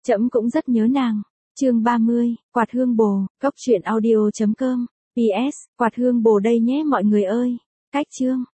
Trẫm cũng rất nhớ nàng. Chương 30, quạt hương bồ, cốc truyện audio.com. PS, quạt hương bồ đây nhé mọi người ơi. Cách chương.